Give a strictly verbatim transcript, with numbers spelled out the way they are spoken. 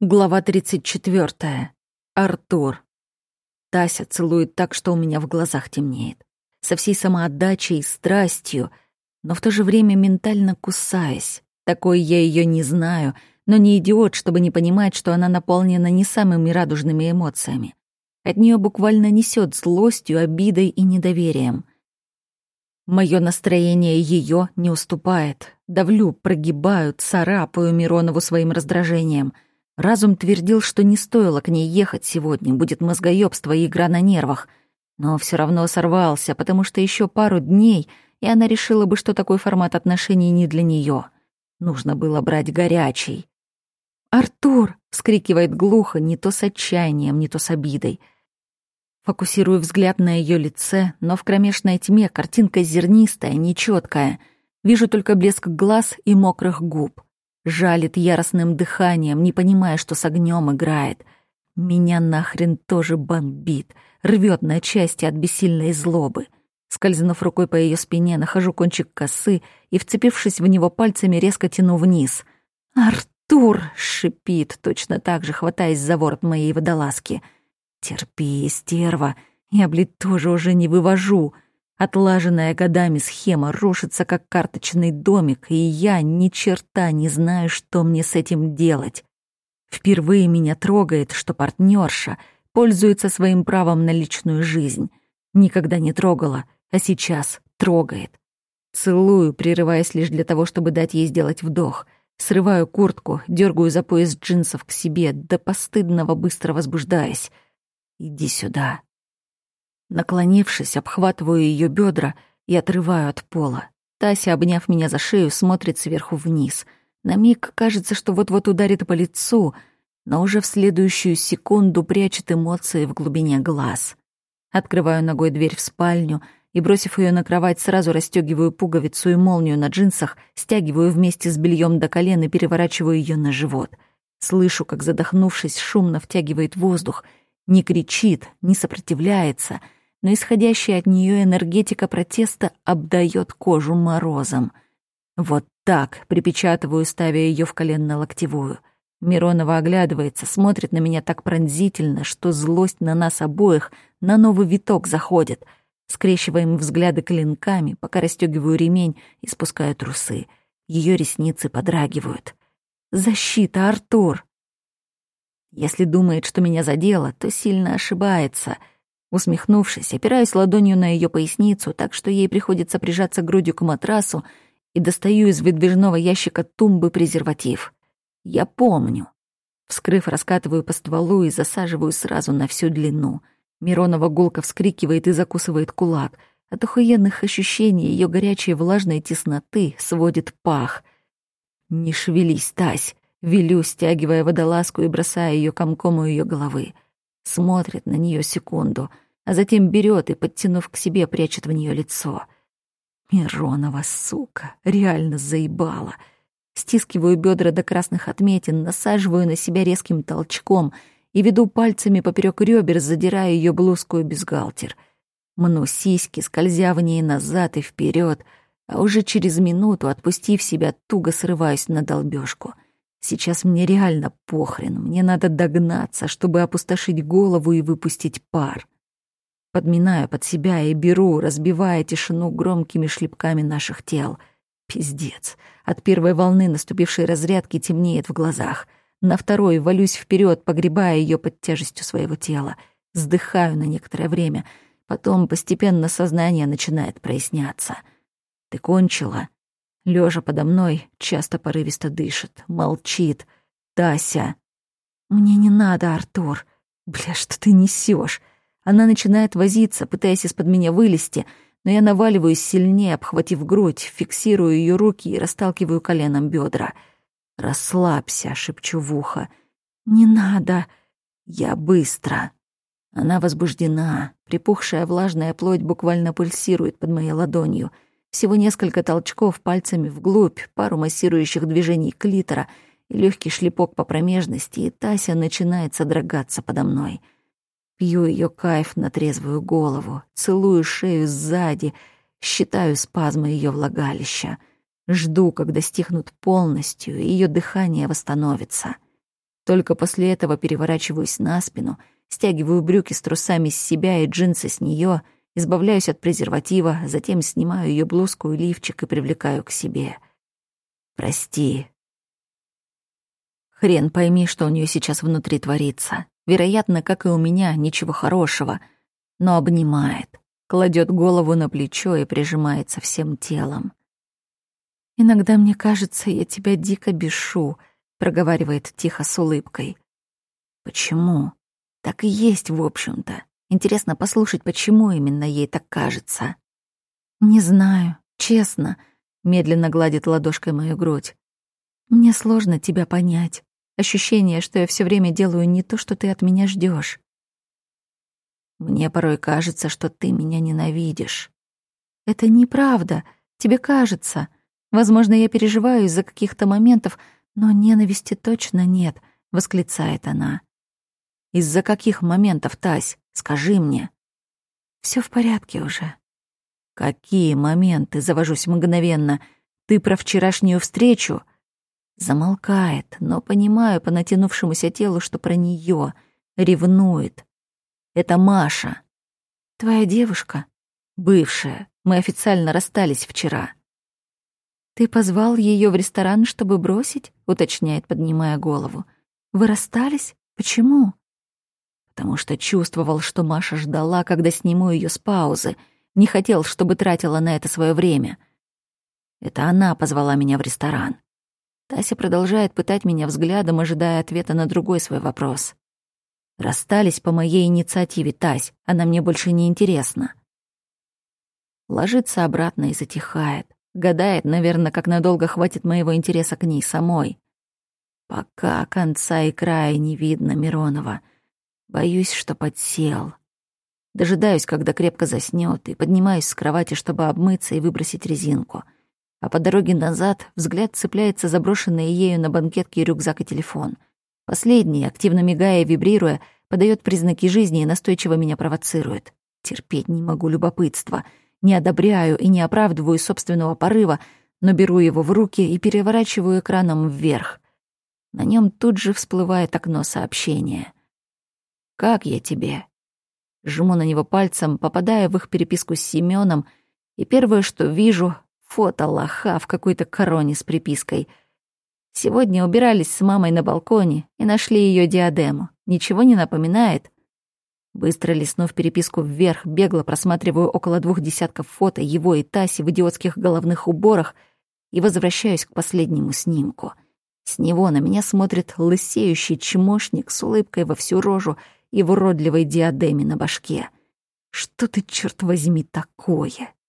Глава тридцать четвёртая. Артур. Тася целует так, что у меня в глазах темнеет. Со всей самоотдачей и страстью, но в то же время ментально кусаясь. Такой я ее не знаю, но не идиот, чтобы не понимать, что она наполнена не самыми радужными эмоциями. От нее буквально несет злостью, обидой и недоверием. Мое настроение ее не уступает. Давлю, прогибаю, царапаю Миронову своим раздражением — Разум твердил, что не стоило к ней ехать сегодня, будет мозгоёбство и игра на нервах. Но все равно сорвался, потому что еще пару дней, и она решила бы, что такой формат отношений не для нее. Нужно было брать горячий. «Артур!» — вскрикивает глухо, не то с отчаянием, не то с обидой. Фокусирую взгляд на ее лице, но в кромешной тьме картинка зернистая, нечеткая. Вижу только блеск глаз и мокрых губ. Жалит яростным дыханием, не понимая, что с огнем играет. Меня нахрен тоже бомбит, рвет на части от бессильной злобы. Скользнув рукой по ее спине, нахожу кончик косы и, вцепившись в него пальцами, резко тяну вниз. «Артур!» — шипит, точно так же хватаясь за ворот моей водолазки. «Терпи, стерва, я, блядь, тоже уже не вывожу». Отлаженная годами схема рушится, как карточный домик, и я ни черта не знаю, что мне с этим делать. Впервые меня трогает, что партнерша пользуется своим правом на личную жизнь. Никогда не трогала, а сейчас трогает. Целую, прерываясь лишь для того, чтобы дать ей сделать вдох. Срываю куртку, дергаю за пояс джинсов к себе, до постыдного быстро возбуждаясь. «Иди сюда». Наклонившись, обхватываю ее бедра и отрываю от пола. Тася, обняв меня за шею, смотрит сверху вниз. На миг кажется, что вот-вот ударит по лицу, но уже в следующую секунду прячет эмоции в глубине глаз. Открываю ногой дверь в спальню и, бросив ее на кровать, сразу расстегиваю пуговицу и молнию на джинсах, стягиваю вместе с бельем до колен и переворачиваю ее на живот. Слышу, как, задохнувшись, шумно втягивает воздух. Не кричит, не сопротивляется — но исходящая от нее энергетика протеста обдает кожу морозом. Вот так припечатываю, ставя ее в коленно-локтевую. Миронова оглядывается, смотрит на меня так пронзительно, что злость на нас обоих на новый виток заходит. Скрещиваем взгляды клинками, пока расстегиваю ремень и спускаю трусы. Ее ресницы подрагивают. «Защита, Артур!» Если думает, что меня задело, то сильно ошибается — Усмехнувшись, опираюсь ладонью на ее поясницу, так что ей приходится прижаться грудью к матрасу, и достаю из выдвижного ящика тумбы презерватив. Я помню. Вскрыв, раскатываю по стволу и засаживаю сразу на всю длину. Миронова гулко вскрикивает и закусывает кулак. От охуенных ощущений ее горячей влажной тесноты сводит пах. «Не шевелись, Тась!» — велю, стягивая водолазку и бросая ее комком у ее головы. Смотрит на нее секунду, а затем берет и, подтянув к себе, прячет в нее лицо. Миронова, сука, реально заебала. Стискиваю бедра до красных отметин, насаживаю на себя резким толчком и веду пальцами поперек ребер, задирая ее блузку и бюстгальтер. Мну сиськи, скользя в ней назад и вперед, а уже через минуту, отпустив себя, туго срываюсь на долбежку. Сейчас мне реально похрен, мне надо догнаться, чтобы опустошить голову и выпустить пар. Подминаю под себя и беру, разбивая тишину громкими шлепками наших тел. Пиздец. От первой волны наступившей разрядки темнеет в глазах. На второй валюсь вперед, погребая ее под тяжестью своего тела. Вздыхаю на некоторое время. Потом постепенно сознание начинает проясняться. «Ты кончила?» Лёжа подо мной часто порывисто дышит, молчит. «Тася!» «Мне не надо, Артур!» «Бля, что ты несёшь?» Она начинает возиться, пытаясь из-под меня вылезти, но я наваливаюсь сильнее, обхватив грудь, фиксирую её руки и расталкиваю коленом бёдра. «Расслабься», — шепчу в ухо. «Не надо!» «Я быстро!» Она возбуждена. Припухшая влажная плоть буквально пульсирует под моей ладонью. Всего несколько толчков пальцами вглубь, пару массирующих движений клитора и легкий шлепок по промежности, и Тася начинает содрогаться подо мной. Пью ее кайф на трезвую голову, целую шею сзади, считаю спазмы ее влагалища. Жду, когда стихнут полностью, и ее дыхание восстановится. Только после этого переворачиваюсь на спину, стягиваю брюки с трусами с себя и джинсы с нее, избавляюсь от презерватива, затем снимаю ее блузку и лифчик и привлекаю к себе. «Прости». Хрен пойми, что у нее сейчас внутри творится. Вероятно, как и у меня, ничего хорошего, но обнимает, кладет голову на плечо и прижимается всем телом. «Иногда мне кажется, я тебя дико бешу», — проговаривает тихо с улыбкой. «Почему?» «Так и есть, в общем-то. Интересно послушать, почему именно ей так кажется». «Не знаю, честно», — медленно гладит ладошкой мою грудь. «Мне сложно тебя понять. Ощущение, что я все время делаю не то, что ты от меня ждешь. Мне порой кажется, что ты меня ненавидишь». «Это неправда. Тебе кажется. Возможно, я переживаю из-за каких-то моментов, но ненависти точно нет», — восклицает она. «Из-за каких моментов, Тась? Скажи мне». Все в порядке уже». «Какие моменты?» — завожусь мгновенно. «Ты про вчерашнюю встречу?» Замолкает, но понимаю по натянувшемуся телу, что про нее ревнует. «Это Маша». «Твоя девушка?» «Бывшая. Мы официально расстались вчера». «Ты позвал ее в ресторан, чтобы бросить?» — уточняет, поднимая голову. «Вы расстались? Почему?» «Потому что чувствовал, что Маша ждала, когда сниму ее с паузы. Не хотел, чтобы тратила на это свое время. Это она позвала меня в ресторан». Тася продолжает пытать меня взглядом, ожидая ответа на другой свой вопрос. «Расстались по моей инициативе, Тась. Она мне больше не интересна». Ложится обратно и затихает. Гадает, наверное, как надолго хватит моего интереса к ней самой. Пока конца и края не видно Миронова. Боюсь, что подсел. Дожидаюсь, когда крепко заснёт, и поднимаюсь с кровати, чтобы обмыться и выбросить резинку. А по дороге назад взгляд цепляется за брошенные ею на банкетке рюкзак и телефон. Последний, активно мигая и вибрируя, подает признаки жизни и настойчиво меня провоцирует. Терпеть не могу любопытства. Не одобряю и не оправдываю собственного порыва, но беру его в руки и переворачиваю экраном вверх. На нем тут же всплывает окно сообщения. «Как я тебе?» Жму на него пальцем, попадая в их переписку с Семёном, и первое, что вижу — фото лоха в какой-то короне с припиской. Сегодня убирались с мамой на балконе и нашли ее диадему. Ничего не напоминает? Быстро листнув переписку вверх, бегло просматриваю около двух десятков фото его и Таси в идиотских головных уборах и возвращаюсь к последнему снимку. С него на меня смотрит лысеющий чмошник с улыбкой во всю рожу и в уродливой диадеме на башке. Что ты, черт возьми, такое?